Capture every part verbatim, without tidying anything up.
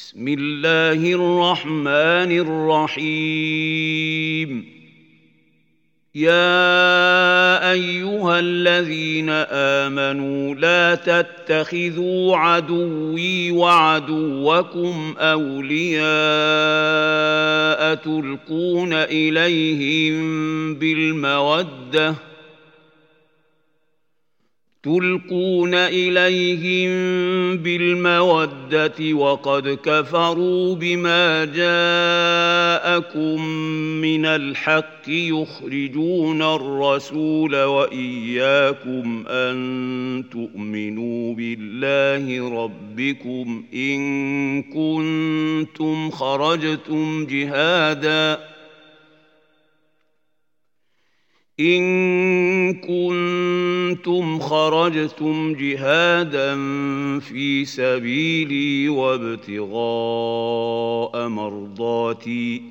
بسم الله الرحمن الرحيم يا أيها الذين آمنوا لا تتخذوا عدوي وعدوكم أولياء تلقون إليهم بالمودة تلقون إليهم بالمودة وقد كفروا بما جاءكم من الحق يخرجون الرسول وإياكم أن تؤمنوا بالله ربكم إن كنتم خرجتم جهاداً إن كنتم خرجتم جهادا في سبيلي وابتغاء مرضاتي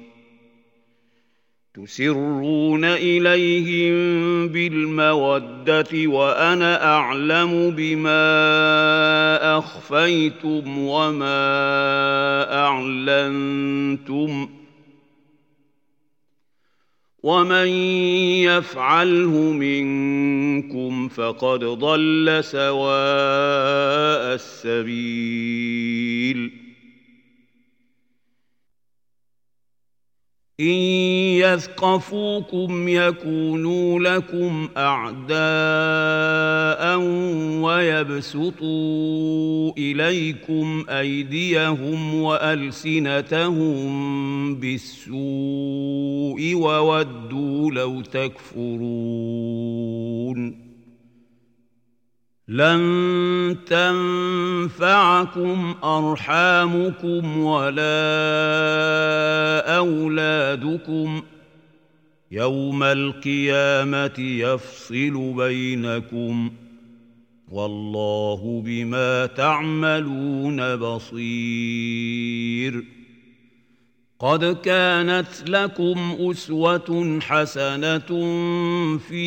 تسرون إليهم بالمودة وأنا أعلم بما أخفيتم وما أعلنتم ومن يفعله منكم فقد ضل سواء السبيل إن يثقفوكم يكونوا لكم أعداء ويبسطوا إليكم أيديهم وألسنتهم بالسوء وودوا لو تكفرون لن تنفعكم أرحامكم ولا أولادكم يوم القيامة يفصل بينكم والله بما تعملون بصير قد كانت لكم أسوة حسنة في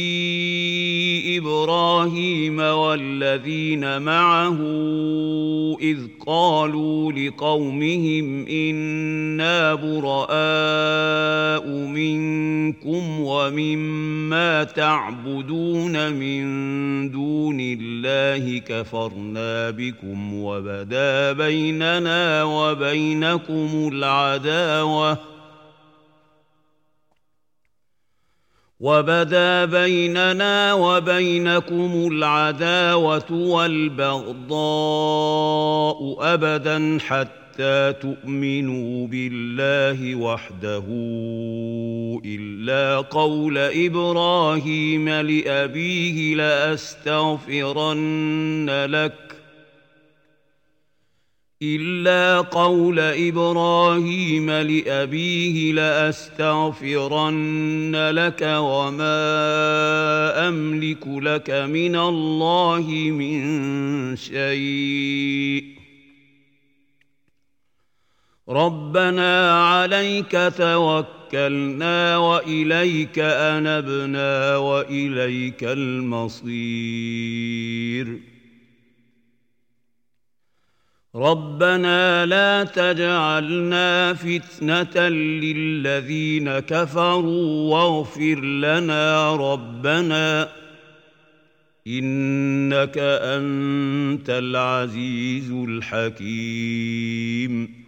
إبراهيم والذين معه إذ قالوا لقومهم إنا براء منكم ومما تعبدون من دون الله كفرنا بكم وبدا بيننا وبينكم العداوة وبدا بيننا وبينكم العداوة والبغضاء أبدا حتى تؤمنوا بالله وحده إلا قول إبراهيم لأبيه لأستغفرن لك إلا قول إبراهيم لأبيه لأستغفرن لك وما أملك لك من الله من شيء ربنا عليك توكلنا وإليك أنبنا وإليك المصير ربنا لا تجعلنا فتنة للذين كفروا واغفر لنا ربنا إنك أنت العزيز الحكيم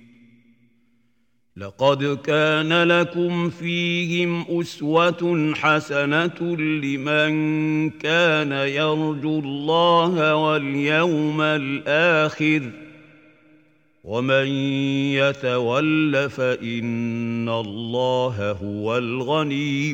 لقد كان لكم فيهم أسوة حسنة لمن كان يرجو الله واليوم الآخر ومن يتول فإن الله هو الغني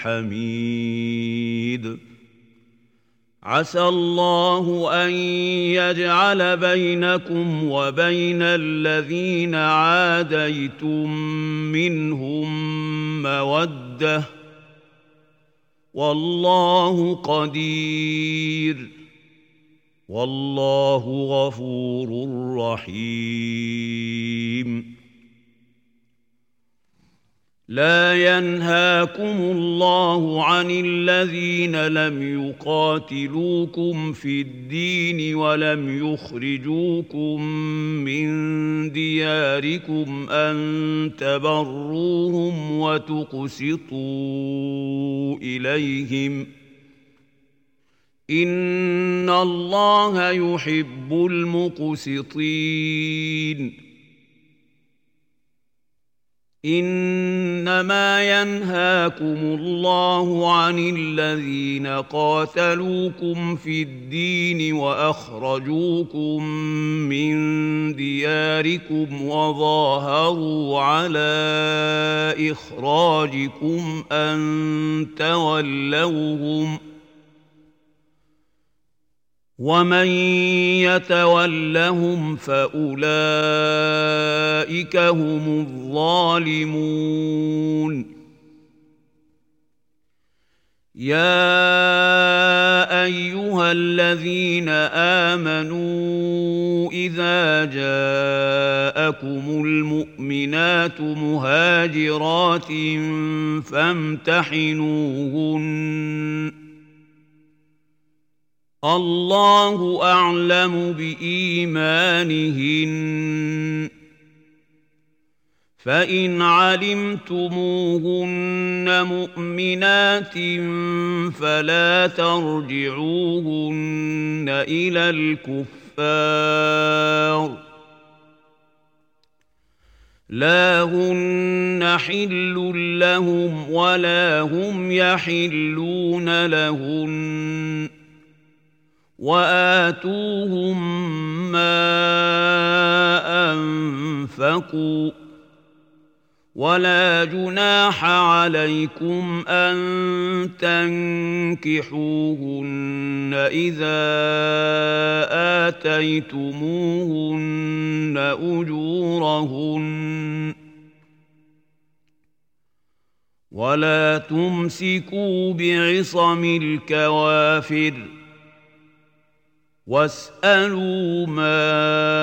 الحميد عسى الله أن يجعل بينكم وبين الذين عاديتم منهم مودة والله قدير والله غفور رحيم لا ينهاكم الله عن الذين لم يقاتلوكم في الدين ولم يخرجوكم من دياركم أن تبروهم وتقسطوا إليهم إن الله يحب المقسطين إنما ينهاكم الله عن الذين قاتلوكم في الدين وأخرجوكم من دياركم وظاهروا على إخراجكم أن تولوهم ومن يتولهم فأولئك هم الظالمون يا أيها الذين آمنوا إذا جاءكم المؤمنات مهاجرات فامتحنوهن الله أعلم بإيمانهن فإن علمتموهن مؤمنات فلا ترجعوهن إلى الكفار لا هن حل لهم ولا هم يحلون لهن وآتوهم ما أنفقوا ولا جناح عليكم أن تنكحوهن إذا آتيتموهن أجورهن ولا تمسكوا بعصم الكوافر واسألوا ما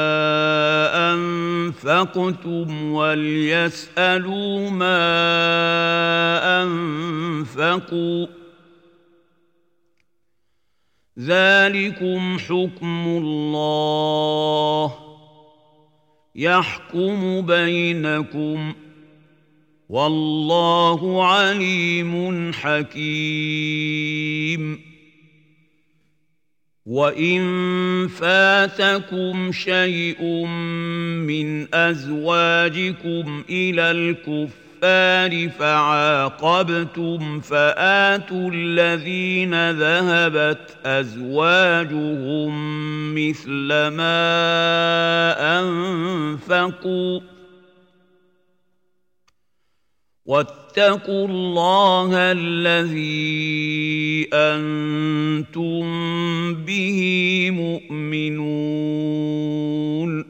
أنفقتم وليسألوا ما أنفقوا ذلكم حكم الله يحكم بينكم والله عليم حكيم وإن فاتكم شيء من أزواجكم إلى الكفار فعاقبتم فآتوا الذين ذهبت أزواجهم مثل ما أنفقوا واتقوا الله الذي أنتم به مؤمنون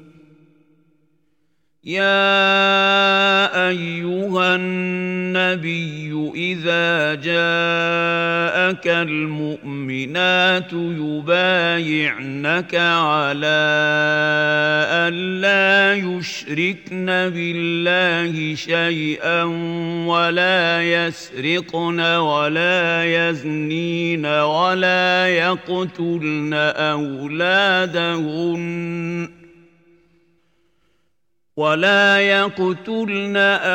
يا أيها النبي إذا جاءك المؤمنات يبايعنك على أن لا يشركن بالله شيئا ولا يسرقن ولا يزنين ولا يقتلن أولادهن ولا يقتلن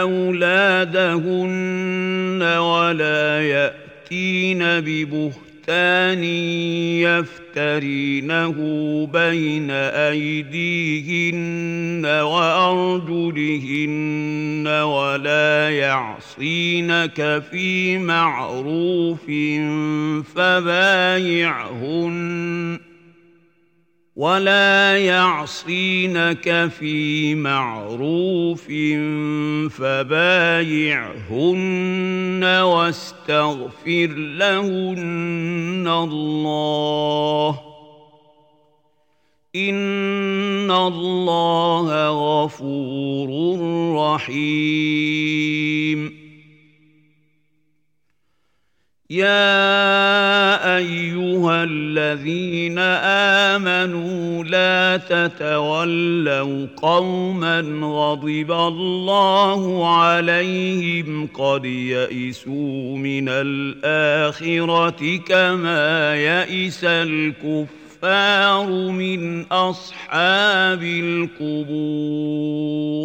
أولادهن ولا يأتين ببهتان يفترينه بين أيديهن وأرجلهن ولا يعصينك في معروف فبايعهن ولا يعصينك في معروف فبايعهن واستغفر لهن الله إن الله غفور رحيم يا أيها الذين آمنوا لا تتولوا قوما غضب الله عليهم قد يئسوا من الآخرة كما يئس الكفار من أصحاب القبور.